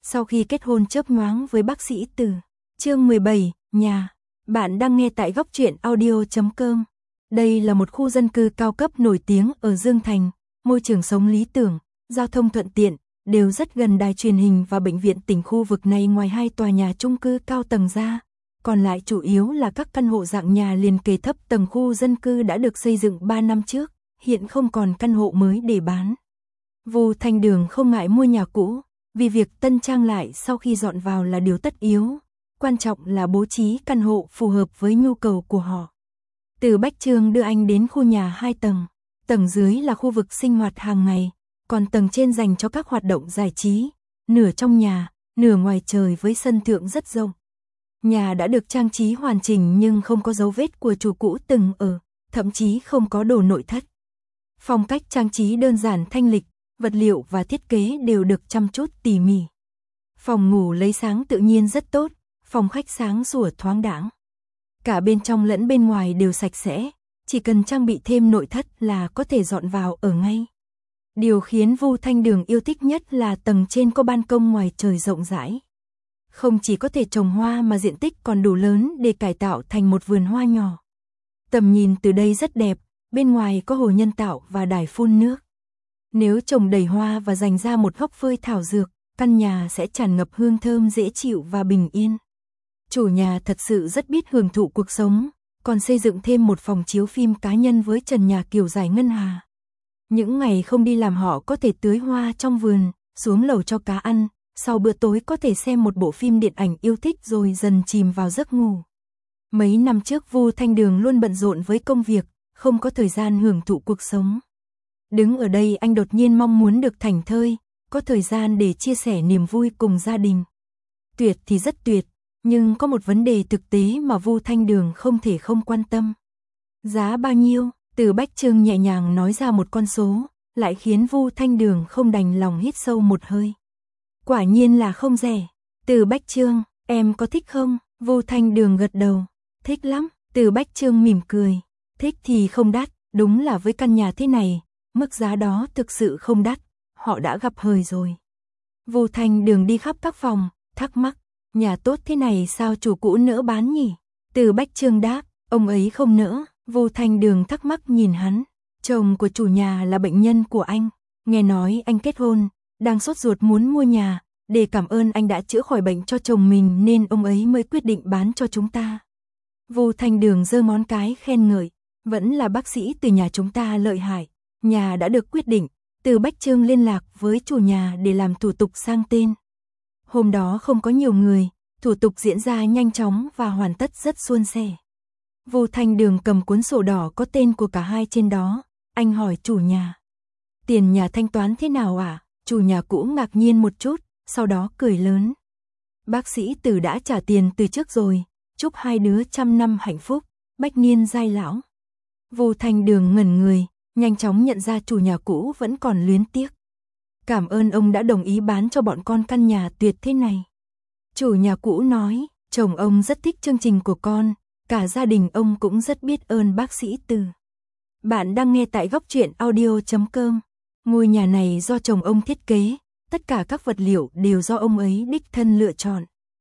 Sau khi kết hôn chớp nhoáng với bác sĩ Từ. Chương 17, nhà. Bạn đang nghe tại góc truyện audio.com. Đây là một khu dân cư cao cấp nổi tiếng ở Dương Thành, môi trường sống lý tưởng, giao thông thuận tiện, đều rất gần đài truyền hình và bệnh viện tỉnh. Khu vực này ngoài 2 tòa nhà chung cư cao tầng ra, còn lại chủ yếu là các căn hộ dạng nhà liền kề thấp tầng. Khu dân cư đã được xây dựng 3 năm trước, hiện không còn căn hộ mới để bán. Vu Thanh Đường không ngại mua nhà cũ, vì việc tân trang lại sau khi dọn vào là điều tất yếu, quan trọng là bố trí căn hộ phù hợp với nhu cầu của họ. Từ Bách Trương đưa anh đến khu nhà 2 tầng, tầng dưới là khu vực sinh hoạt hàng ngày, còn tầng trên dành cho các hoạt động giải trí, nửa trong nhà, nửa ngoài trời với sân thượng rất rộng. Nhà đã được trang trí hoàn chỉnh nhưng không có dấu vết của chủ cũ từng ở, thậm chí không có đồ nội thất. Phong cách trang trí đơn giản thanh lịch, vật liệu và thiết kế đều được chăm chút tỉ mỉ. Phòng ngủ lấy sáng tự nhiên rất tốt, phòng khách sáng sủa thoáng đãng. Cả bên trong lẫn bên ngoài đều sạch sẽ, chỉ cần trang bị thêm nội thất là có thể dọn vào ở ngay. Điều khiến Vu Thanh Đường yêu thích nhất là tầng trên có ban công ngoài trời rộng rãi. Không chỉ có thể trồng hoa mà diện tích còn đủ lớn để cải tạo thành một vườn hoa nhỏ. Tầm nhìn từ đây rất đẹp, bên ngoài có hồ nhân tạo và đài phun nước. Nếu trồng đầy hoa và dành ra một góc phơi thảo dược, căn nhà sẽ tràn ngập hương thơm dễ chịu và bình yên. Chủ nhà thật sự rất biết hưởng thụ cuộc sống, còn xây dựng thêm một phòng chiếu phim cá nhân với trần nhà kiểu dải ngân hà. Những ngày không đi làm họ có thể tưới hoa trong vườn, xuống lầu cho cá ăn, sau bữa tối có thể xem một bộ phim điện ảnh yêu thích rồi dần chìm vào giấc ngủ. Mấy năm trước Vu Thanh Đường luôn bận rộn với công việc, không có thời gian hưởng thụ cuộc sống. Đứng ở đây anh đột nhiên mong muốn được thảnh thơi, có thời gian để chia sẻ niềm vui cùng gia đình. Tuyệt thì rất tuyệt, nhưng có một vấn đề thực tế mà Vu Thanh Đường không thể không quan tâm. Giá bao nhiêu? Từ Bách Trương nhẹ nhàng nói ra một con số, lại khiến Vu Thanh Đường không đành lòng hít sâu một hơi. Quả nhiên là không rẻ. Từ Bách Trương, em có thích không? Vu Thanh Đường gật đầu. Thích lắm. Từ Bách Trương mỉm cười. Thích thì không đắt, đúng là với căn nhà thế này, mức giá đó thực sự không đắt, họ đã gặp hời rồi. Vu Thanh Đường đi khắp các phòng, thắc mắc, nhà tốt thế này sao chủ cũ nỡ bán nhỉ? Từ Bách Trương đáp, ông ấy không nỡ. Vu Thanh Đường thắc mắc nhìn hắn, chồng của chủ nhà là bệnh nhân của anh, nghe nói anh kết hôn, đang sốt ruột muốn mua nhà, để cảm ơn anh đã chữa khỏi bệnh cho chồng mình nên ông ấy mới quyết định bán cho chúng ta. Vu Thanh Đường giơ ngón cái khen ngợi, vẫn là bác sĩ từ nhà chúng ta lợi hại. Nhà đã được quyết định, Từ Bách Trương liên lạc với chủ nhà để làm thủ tục sang tên. Hôm đó không có nhiều người, thủ tục diễn ra nhanh chóng và hoàn tất rất suôn sẻ. Vu Thanh Đường cầm cuốn sổ đỏ có tên của cả hai trên đó, anh hỏi chủ nhà. Tiền nhà thanh toán thế nào ạ? Chủ nhà cũ ngạc nhiên một chút, sau đó cười lớn. Bác sĩ Từ đã trả tiền từ trước rồi, chúc hai đứa trăm năm hạnh phúc, bách niên giai lão. Vu Thanh Đường ngẩn người, nhanh chóng nhận ra chủ nhà cũ vẫn còn luyến tiếc. Cảm ơn ông đã đồng ý bán cho bọn con căn nhà tuyệt thế này. Chủ nhà cũ nói, chồng ông rất thích chương trình của con, cả gia đình ông cũng rất biết ơn bác sĩ Từ. Bạn đang nghe tại góc truyện audio.com. Ngôi nhà này do chồng ông thiết kế, tất cả các vật liệu đều do ông ấy đích thân lựa chọn.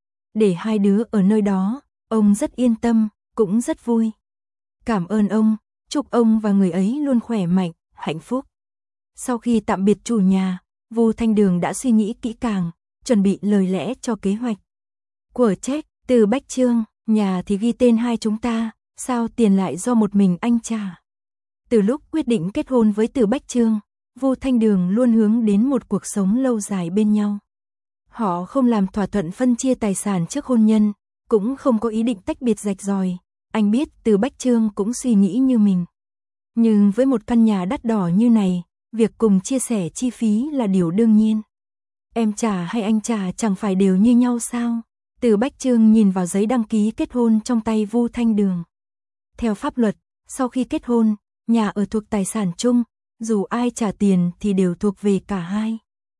Để hai đứa ở nơi đó, ông rất yên tâm, cũng rất vui. Cảm ơn ông, chúc ông và người ấy luôn khỏe mạnh, hạnh phúc. Sau khi tạm biệt chủ nhà, Vu Thanh Đường đã suy nghĩ kỹ càng, chuẩn bị lời lẽ cho kế hoạch. Của trách, Từ Bách Trương, nhà thì ghi tên hai chúng ta, sao tiền lại do một mình anh trả? Từ lúc quyết định kết hôn với Từ Bách Trương, Vu Thanh Đường luôn hướng đến một cuộc sống lâu dài bên nhau. Họ không làm thỏa thuận phân chia tài sản trước hôn nhân, cũng không có ý định tách biệt rạch ròi. Anh biết Từ Bách Trương cũng suy nghĩ như mình. Nhưng với một căn nhà đắt đỏ như này, việc cùng chia sẻ chi phí là điều đương nhiên. Em trả hay anh trả chẳng phải đều như nhau sao? Từ Bách Trương nhìn vào giấy đăng ký kết hôn trong tay Vu Thanh Đường. Theo pháp luật, sau khi kết hôn, nhà ở thuộc tài sản chung, dù ai trả tiền thì đều thuộc về cả hai.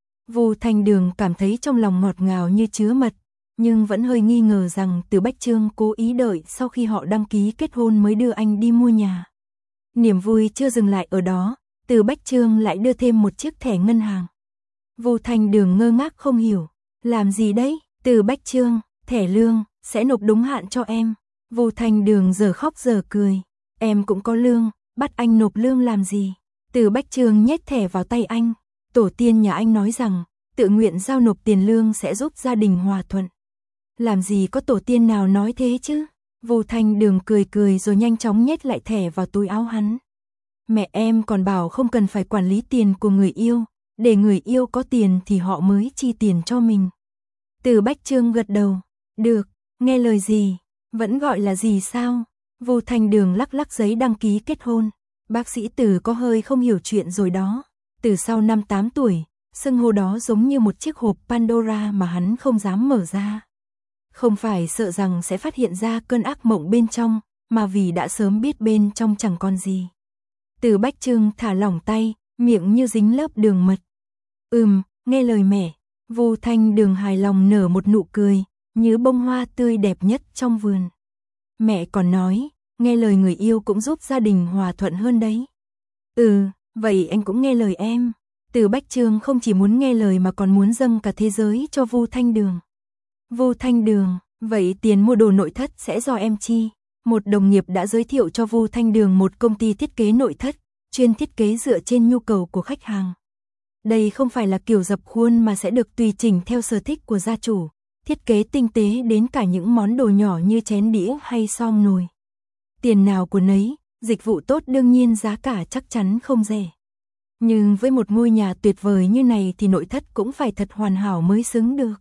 Vu Thanh Đường cảm thấy trong lòng ngọt ngào như chứa mật, nhưng vẫn hơi nghi ngờ rằng Từ Bách Trương cố ý đợi sau khi họ đăng ký kết hôn mới đưa anh đi mua nhà. Niềm vui chưa dừng lại ở đó, Từ Bách Trương lại đưa thêm một chiếc thẻ ngân hàng. Vu Thanh Đường ngơ ngác không hiểu, Làm gì đấy? Từ Bách Trương, thẻ lương, sẽ nộp đúng hạn cho em. Vu Thanh Đường giờ khóc giờ cười. Em cũng có lương, bắt anh nộp lương làm gì? Từ Bách Trương nhét thẻ vào tay anh. Tổ tiên nhà anh nói rằng, tự nguyện giao nộp tiền lương sẽ giúp gia đình hòa thuận. Làm gì có tổ tiên nào nói thế chứ? Vu Thanh Đường cười cười rồi nhanh chóng nhét lại thẻ vào túi áo hắn. Mẹ em còn bảo không cần phải quản lý tiền của người yêu, để người yêu có tiền thì họ mới chi tiền cho mình. Từ Bách Trương gật đầu. Được, nghe lời dì, vẫn gọi là dì sao? Vu Thanh Đường lắc lắc giấy đăng ký kết hôn. Bác sĩ Từ có hơi không hiểu chuyện rồi đó. Từ sau năm 8 tuổi, xưng hô đó giống như một chiếc hộp Pandora mà hắn không dám mở ra. Không phải sợ rằng sẽ phát hiện ra cơn ác mộng bên trong, mà vì đã sớm biết bên trong chẳng còn gì. Từ Bách Trương thả lỏng tay, miệng như dính lớp đường mật. Nghe lời mẹ. Vu Thanh Đường hài lòng nở một nụ cười, như bông hoa tươi đẹp nhất trong vườn. Mẹ còn nói, nghe lời người yêu cũng giúp gia đình hòa thuận hơn đấy. Vậy anh cũng nghe lời em. Từ Bách Trương không chỉ muốn nghe lời mà còn muốn dâng cả thế giới cho Vu Thanh Đường. Vu Thanh Đường, vậy tiền mua đồ nội thất sẽ do em chi. Một đồng nghiệp đã giới thiệu cho Vu Thanh Đường một công ty thiết kế nội thất, chuyên thiết kế dựa trên nhu cầu của khách hàng. Đây không phải là kiểu dập khuôn mà sẽ được tùy chỉnh theo sở thích của gia chủ, thiết kế tinh tế đến cả những món đồ nhỏ như chén đĩa hay som nồi. Tiền nào của nấy, dịch vụ tốt đương nhiên giá cả chắc chắn không rẻ. Nhưng với một ngôi nhà tuyệt vời như này thì nội thất cũng phải thật hoàn hảo mới xứng được.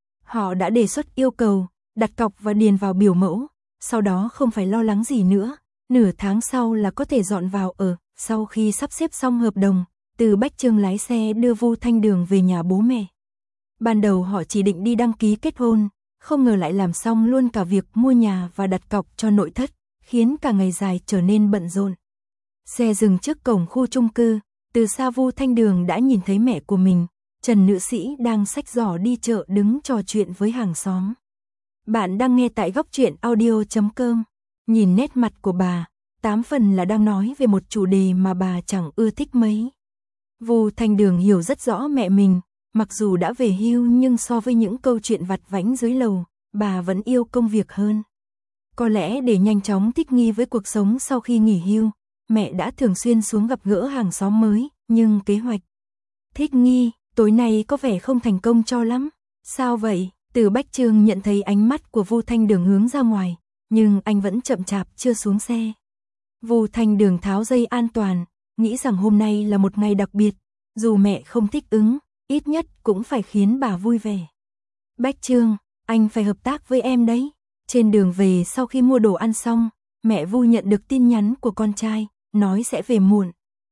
Họ đã đề xuất yêu cầu, đặt cọc và điền vào biểu mẫu, sau đó không phải lo lắng gì nữa, nửa tháng sau là có thể dọn vào ở. Sau khi sắp xếp xong hợp đồng, Từ Bách Trương lái xe đưa Vu Thanh Đường về nhà bố mẹ. Ban đầu họ chỉ định đi đăng ký kết hôn, không ngờ lại làm xong luôn cả việc mua nhà và đặt cọc cho nội thất, khiến cả ngày dài trở nên bận rộn. Xe dừng trước cổng khu chung cư, từ xa Vu Thanh Đường đã nhìn thấy mẹ của mình, Trần nữ sĩ đang xách giỏ đi chợ đứng trò chuyện với hàng xóm. Bạn đang nghe tại góc truyện audio.com. Nhìn nét mặt của bà, 8 phần là đang nói về một chủ đề mà bà chẳng ưa thích mấy. Vu Thanh Đường hiểu rất rõ mẹ mình, mặc dù đã về hưu nhưng so với những câu chuyện vặt vãnh dưới lầu, bà vẫn yêu công việc hơn. Có lẽ để nhanh chóng thích nghi với cuộc sống sau khi nghỉ hưu, mẹ đã thường xuyên xuống gặp gỡ hàng xóm mới, nhưng kế hoạch thích nghi tối nay có vẻ không thành công cho lắm. Sao vậy? Từ Bách Trương nhận thấy ánh mắt của Vu Thanh Đường hướng ra ngoài, nhưng anh vẫn chậm chạp chưa xuống xe. Vu Thanh Đường tháo dây an toàn, nghĩ rằng hôm nay là một ngày đặc biệt, dù mẹ không thích ứng, ít nhất cũng phải khiến bà vui vẻ. Bách Trương, anh phải hợp tác với em đấy. Trên đường về sau khi mua đồ ăn xong, mẹ Vu nhận được tin nhắn của con trai, nói sẽ về muộn.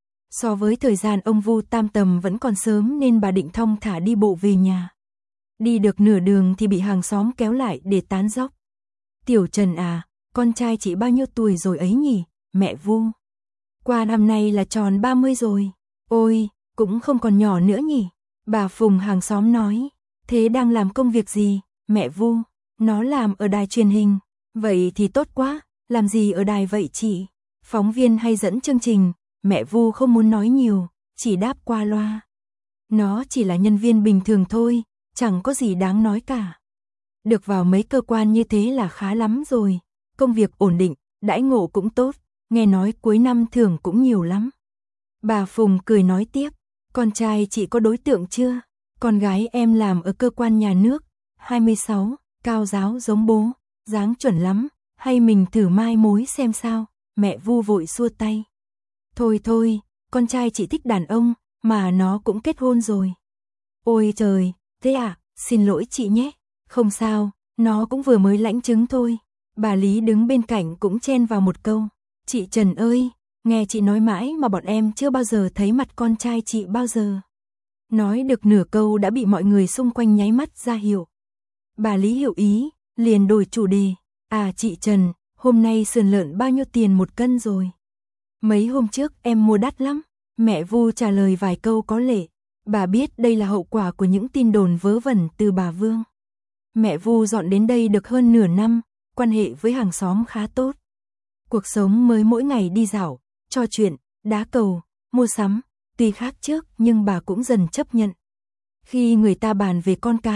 So với thời gian ông Vu tam tầm vẫn còn sớm nên bà định thong thả đi bộ về nhà. Đi được nửa đường thì bị hàng xóm kéo lại để tán dóc. Tiểu Trần à, con trai chị bao nhiêu tuổi rồi ấy nhỉ, mẹ Vu? Qua năm nay là tròn 30 rồi. Ôi, cũng không còn nhỏ nữa nhỉ. Bà Phùng hàng xóm nói, thế đang làm công việc gì, mẹ Vu? Nó làm ở đài truyền hình. Vậy thì tốt quá, làm gì ở đài vậy chị? Phóng viên hay dẫn chương trình? Mẹ Vu không muốn nói nhiều, chỉ đáp qua loa. Nó chỉ là nhân viên bình thường thôi, chẳng có gì đáng nói cả. Được vào mấy cơ quan như thế là khá lắm rồi, công việc ổn định, đãi ngộ cũng tốt, nghe nói cuối năm thưởng cũng nhiều lắm. Bà Phùng cười nói tiếp, con trai chị có đối tượng chưa? Con gái em làm ở cơ quan nhà nước, 26, cao giáo giống bố, dáng chuẩn lắm, hay mình thử mai mối xem sao? Mẹ Vu vội xua tay. Thôi thôi, con trai chị thích đàn ông, mà nó cũng kết hôn rồi. Ôi trời, thế à, xin lỗi chị nhé. Không sao, nó cũng vừa mới lãnh chứng thôi. Bà Lý đứng bên cạnh cũng chen vào một câu. Chị Trần ơi, nghe chị nói mãi mà bọn em chưa bao giờ thấy mặt con trai chị bao giờ. Nói được nửa câu đã bị mọi người xung quanh nháy mắt ra hiệu. Bà Lý hiểu ý, liền đổi chủ đề. À chị Trần, hôm nay sườn lợn bao nhiêu tiền một cân rồi? Mấy hôm trước em mua đắt lắm. Mẹ Vu trả lời vài câu có lệ. Bà biết đây là hậu quả của những tin đồn vớ vẩn từ bà Vương. Mẹ Vu dọn đến đây được hơn nửa năm, quan hệ với hàng xóm khá tốt. Cuộc sống mới mỗi ngày đi dạo, trò chuyện, đá cầu, mua sắm, tuy khác trước nhưng bà cũng dần chấp nhận. Khi người ta bàn về con cái,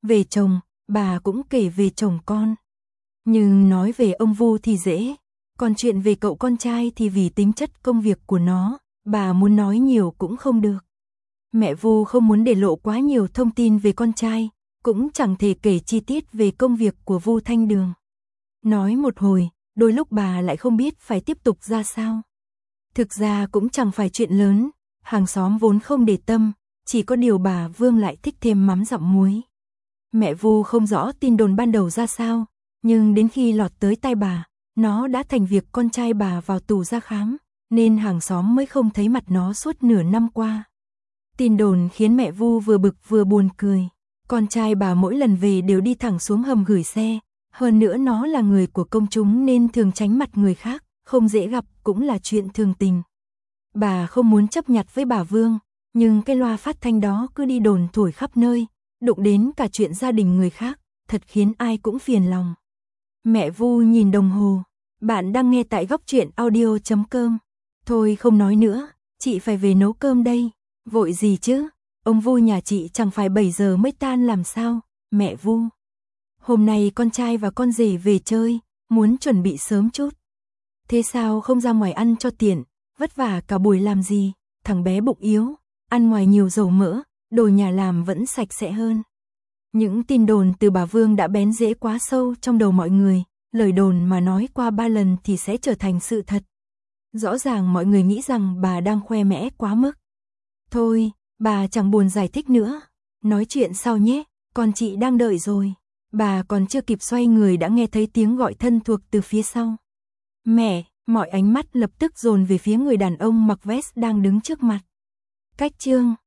Về chồng, bà cũng kể về chồng con. Nhưng nói về ông Vu thì dễ, còn chuyện về cậu con trai thì vì tính chất công việc của nó, bà muốn nói nhiều cũng không được. Mẹ Vu không muốn để lộ quá nhiều thông tin về con trai, cũng chẳng thể kể chi tiết về công việc của Vu Thanh Đường. Nói một hồi, đôi lúc bà lại không biết phải tiếp tục ra sao. Thực ra cũng chẳng phải chuyện lớn, hàng xóm vốn không để tâm, chỉ có điều bà Vương lại thích thêm mắm dặm muối. Mẹ Vu không rõ tin đồn ban đầu ra sao, nhưng đến khi lọt tới tai bà, nó đã thành việc con trai bà vào tù ra khám, nên hàng xóm mới không thấy mặt nó suốt nửa năm qua. Tin đồn khiến mẹ Vu vừa bực vừa buồn cười. Con trai bà mỗi lần về đều đi thẳng xuống hầm gửi xe, hơn nữa nó là người của công chúng nên thường tránh mặt người khác, không dễ gặp cũng là chuyện thường tình. Bà không muốn chấp nhặt với bà Vương, nhưng cái loa phát thanh đó cứ đi đồn thổi khắp nơi, đụng đến cả chuyện gia đình người khác, thật khiến ai cũng phiền lòng. Mẹ Vu nhìn đồng hồ, bạn đang nghe tại Góc Truyện Audio.com. Thôi không nói nữa, chị phải về nấu cơm đây. Vội gì chứ, ông Vu nhà chị chẳng phải 7 giờ mới tan làm sao, mẹ Vu. Hôm nay con trai và con rể về chơi, muốn chuẩn bị sớm chút. Thế sao không ra ngoài ăn cho tiện, vất vả cả buổi làm gì, thằng bé bụng yếu, ăn ngoài nhiều dầu mỡ, đồ nhà làm vẫn sạch sẽ hơn. Những tin đồn từ bà Vương đã bén rễ quá sâu trong đầu mọi người, lời đồn mà nói qua 3 lần thì sẽ trở thành sự thật. Rõ ràng mọi người nghĩ rằng bà đang khoe mẽ quá mức. Thôi, bà chẳng buồn giải thích nữa, nói chuyện sau nhé, con chị đang đợi rồi. Bà còn chưa kịp xoay người đã nghe thấy tiếng gọi thân thuộc từ phía sau. Mẹ, mọi ánh mắt lập tức dồn về phía người đàn ông mặc vest đang đứng trước mặt. Cách chương